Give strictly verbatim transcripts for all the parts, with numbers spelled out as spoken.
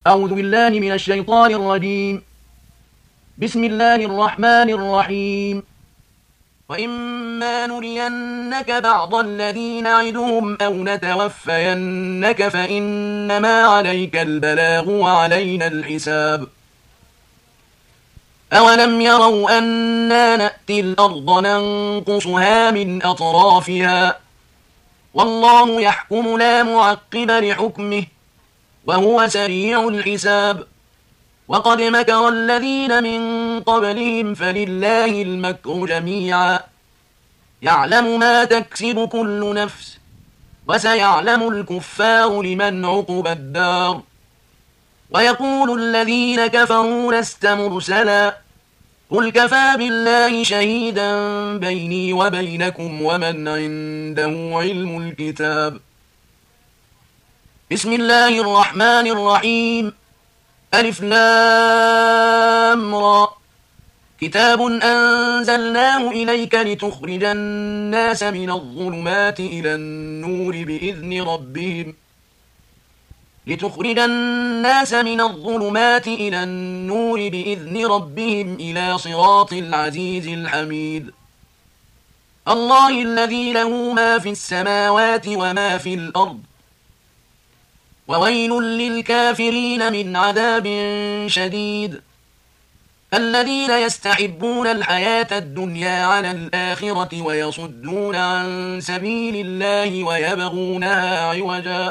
أعوذ بالله من الشيطان الرجيم. بسم الله الرحمن الرحيم. وإما نرينك بعض الذي نعدهم أو نتوفينك فإنما عليك البلاغ وعلينا الحساب. أولم يروا أنا نأتي الأرض ننقصها من أطرافها والله يحكم لا معقب لحكمه وهو سريع الحساب. وقد مكر الذين من قبلهم فلله المكر جميعا يعلم ما تكسب كل نفس وسيعلم الكفار لمن عقب الدار. ويقول الذين كفروا لست مرسلا قل كفى بالله شهيدا بيني وبينكم ومن عنده علم الكتاب. بسم الله الرحمن الرحيم. ألف لام را كتاب أنزلناه إليك لتخرج الناس من الظلمات إلى النور بإذن ربهم لتخرج الناس من الظلمات إلى النور بإذن ربهم إلى صراط العزيز الحميد. الله الذي له ما في السماوات وما في الأرض وويل للكافرين من عذاب شديد. الذين يستحبون الحياة الدنيا على الآخرة ويصدون عن سبيل الله ويبغونها عوجا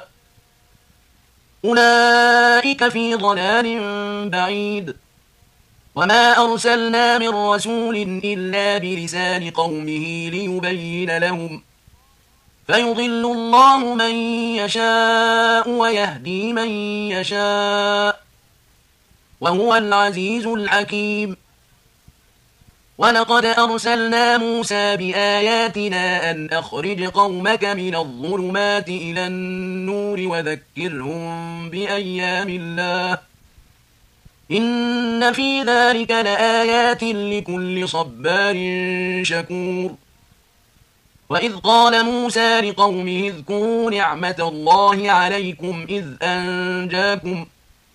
أولئك في ضلال بعيد. وما أرسلنا من رسول إلا بلسان قومه ليبين لهم فيضل الله من يشاء ويهدي من يشاء وهو العزيز الحكيم. ولقد أرسلنا موسى بآياتنا أن أخرج قومك من الظلمات إلى النور وذكرهم بأيام الله إن في ذلك لآيات لكل صبار شكور. وإذ قال موسى لقومه اذكروا نعمة الله عليكم إذ أنجاكم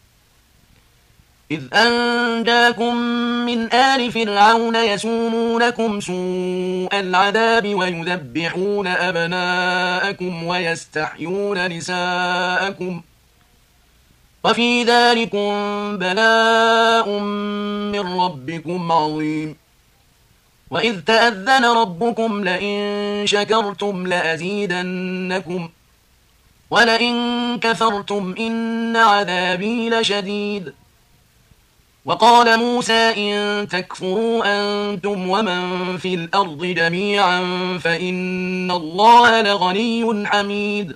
إذ أنجاكم من آل فرعون يسومونكم سوء العذاب ويذبحون أبناءكم ويستحيون نساءكم وفي ذلكم بلاء من ربكم عظيم. وإذ تأذن ربكم لئن شكرتم لأزيدنكم ولئن كفرتم إن عذابي لشديد. وقال موسى إن تكفروا أنتم ومن في الأرض جميعا فإن الله لغني حميد.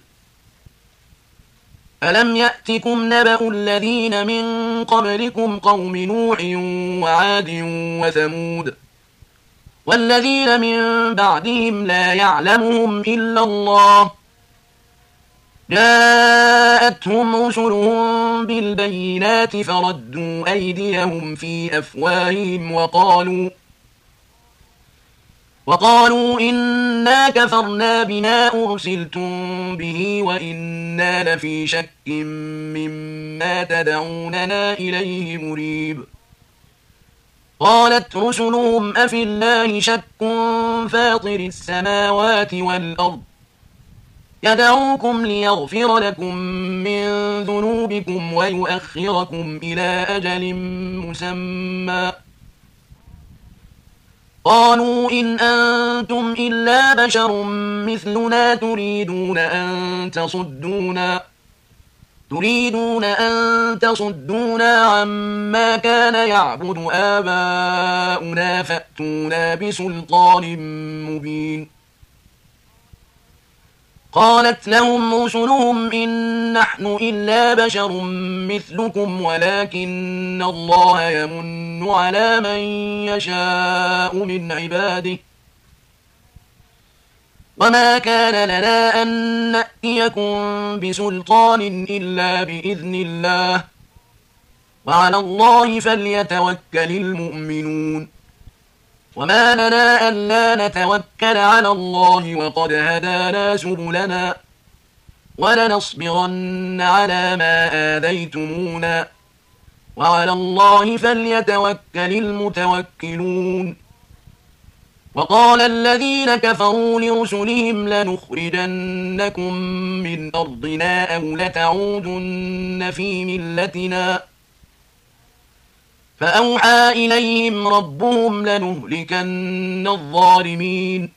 ألم يأتكم نبأ الذين من قبلكم قوم نوح وعاد وثمود والذين من بعدهم لا يعلمهم إلا الله جاءتهم رسلهم بالبينات فردوا أيديهم في أفواههم وقالوا وقالوا إنا كفرنا بما أرسلتم به وإنا لفي شك مما تدعوننا إليه مريب. قالت رسلهم أفي الله شك فاطر السماوات والأرض يدعوكم ليغفر لكم من ذنوبكم ويؤخركم إلى أجل مسمى قالوا إن أنتم إلا بشر مثلنا تريدون أن تصدونا تريدون أن تصدونا عما كان يعبد آباؤنا فأتونا بسلطان مبين. قالت لهم رسلهم إن نحن إلا بشر مثلكم ولكن الله يمن على من يشاء من عباده وما كان لنا أن نأتيكم بسلطان إلا بإذن الله وعلى الله فليتوكل المؤمنون. وما لنا ألا نتوكل على الله وقد هدانا سبلنا ولنصبرن على ما آذيتمونا وعلى الله فليتوكل المتوكلون. وقال الذين كفروا لرسلهم لنخرجنكم من أرضنا أو لتعودن في ملتنا فأوحى إليهم ربهم لنهلكن الظالمين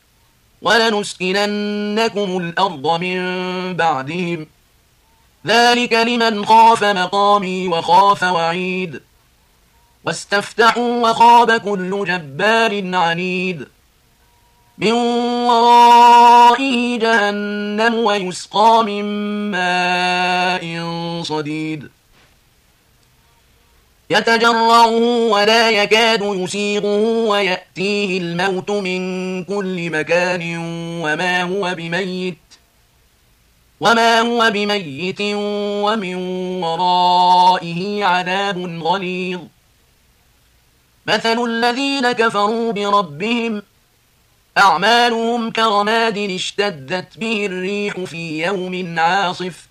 ولنسكننكم الأرض من بعدهم ذلك لمن خاف مقامي وخاف وعيد. واستفتحوا وخاب كل جبار عنيد من ورائه جهنم ويسقى من ماء صديد يتجرعه ولا يكاد يسيغه ويأتيه الموت من كل مكان وما هو بميت وما هو بميت ومن ورائه عذاب غليظ. مثل الذين كفروا بربهم أعمالهم كرماد اشتدت به الريح في يوم عاصف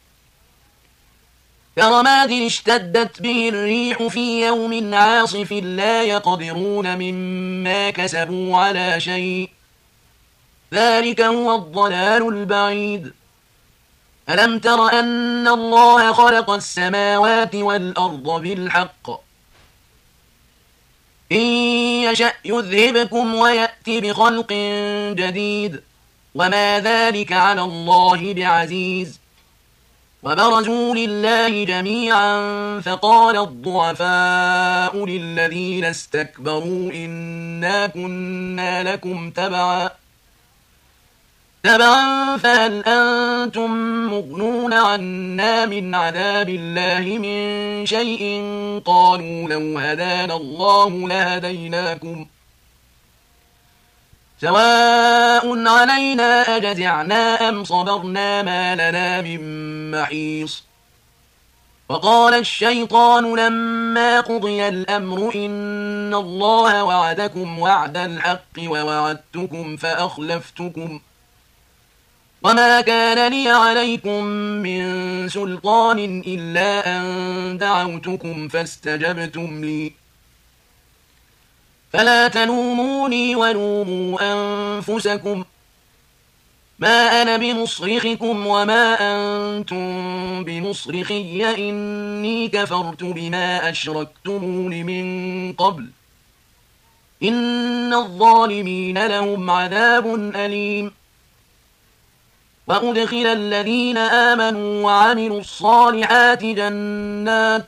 كرماد اشتدت به الريح في يوم عاصف لا يقدرون مما كسبوا على شيء ذلك هو الضلال البعيد. ألم تر أن الله خلق السماوات والأرض بالحق إن يشأ يذهبكم ويأتي بخلق جديد وما ذلك على الله بعزيز. وبرزوا لله جميعا فقال الضعفاء للذين استكبروا إنا كنا لكم تبعا تبعا فهل أنتم مغنون عنا من عذاب الله من شيء قالوا لو هدانا الله لهديناكم سواء علينا أجزعنا أم صبرنا ما لنا من محيص. وقال الشيطان لما قضي الأمر إن الله وعدكم وعد الحق ووعدتكم فأخلفتكم وما كان لي عليكم من سلطان إلا أن دعوتكم فاستجبتم لي فلا تلوموني ولوموا أنفسكم ما أنا بمصرخكم وما أنتم بمصرخي إني كفرت بما أشركتمون من قبل إن الظالمين لهم عذاب أليم. وأدخل الذين آمنوا وعملوا الصالحات جنات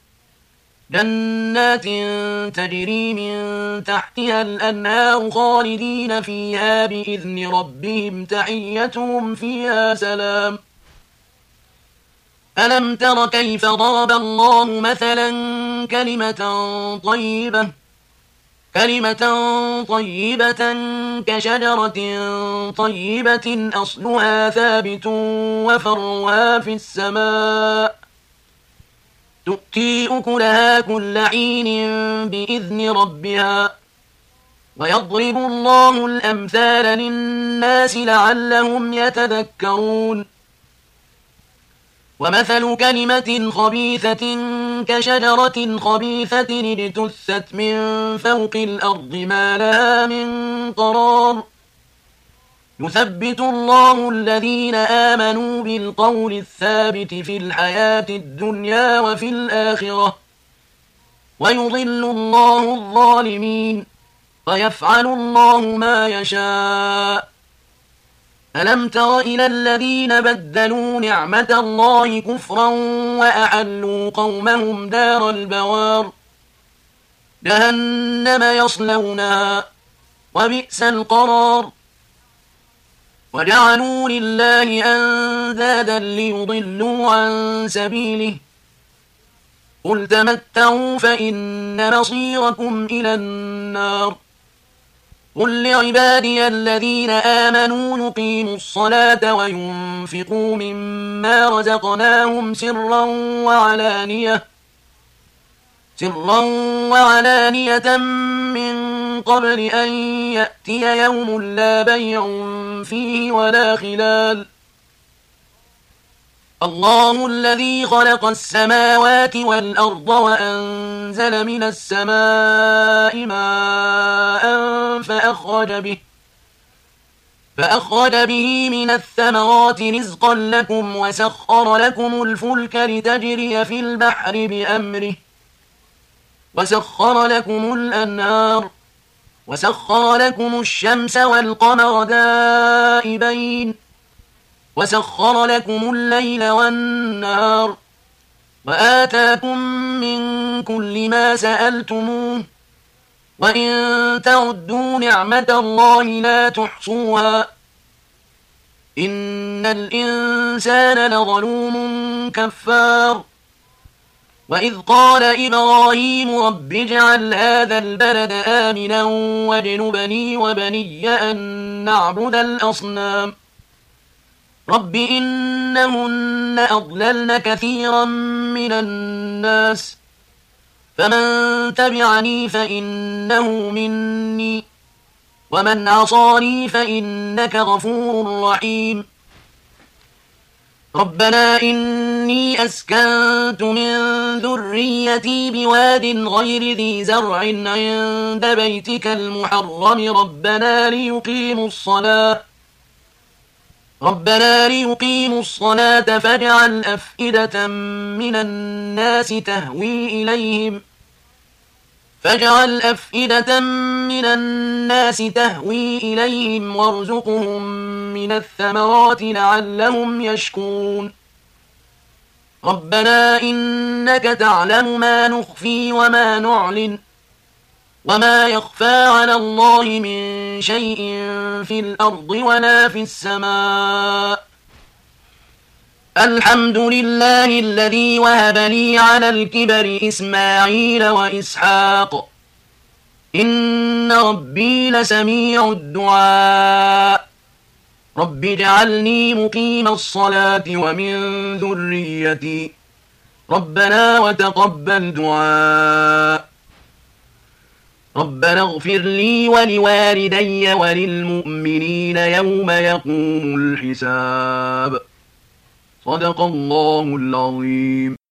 جنات تجري من تحتها الأنهار خالدين فيها بإذن ربهم تحيتهم فيها سلام. ألم تر كيف ضرب الله مثلا كلمة طيبة كلمة طيبة كشجرة طيبة أصلها ثابت وفرعها في السماء تؤتي أكلها كل حين بإذن ربها ويضرب الله الأمثال للناس لعلهم يتذكرون. ومثل كلمة خبيثة كشجرة خبيثة اجتثت من فوق الأرض ما لها من قرار يثبت الله الذين آمنوا بالقول الثابت في الحياة الدنيا وفي الآخرة ويضل الله الظالمين ويفعل الله ما يشاء. ألم تر إلى الذين بدلوا نعمة الله كفرا وأحلوا قومهم دار البوار جهنم يصلونها وبئس القرار وجعلوا لله أندادا ليضلوا عن سبيله قل تمتعوا فإن مصيركم إلى النار قل لعبادي الذين آمنوا يقيموا الصلاة وينفقوا مما رزقناهم سرا وعلانية سرا وعلانية من قبل أن يأتي يوم لا بيع فيه ولا خلال الله الذي خلق السماوات والأرض وأنزل من السماء ماء فأخرج به فأخرج به من الثمرات رزقا لكم وسخر لكم الفلك لتجري في البحر بأمره وسخر لكم الأنهار وسخر لكم الشمس والقمر دائبين وسخر لكم الليل والنهار وآتاكم من كل ما سألتموه وإن تعدوا نعمة الله لا تحصوها إن الإنسان لظلوم كفار وإذ قال إبراهيم رب اجعل هذا البلد آمنا واجنبني وبني أن نعبد الأصنام رب إنهن أضللن كثيرا من الناس فمن تبعني فإنه مني ومن عصاني فإنك غفور رحيم ربنا إني أسكنت من ذريتي بواد غير ذي زرع عند بيتك المحرم ربنا ليقيموا الصلاة ربنا ليقيموا الصلاة فاجعل أفئدة من الناس تهوي إليهم فاجعل أفئدة من الناس تهوي إليهم وارزقهم من الثمرات لعلهم يشكرون ربنا إنك تعلم ما نخفي وما نعلن وما يخفى على الله من شيء في الأرض ولا في السماء الحمد لله الذي وهب لي على الكبر إسماعيل وإسحاق إن ربي لسميع الدعاء رب اجعلني مقيم الصلاة ومن ذريتي ربنا وتقبل دعاء ربنا اغفر لي ولوالدي وللمؤمنين يوم يقوم الحساب صدق الله العظيم.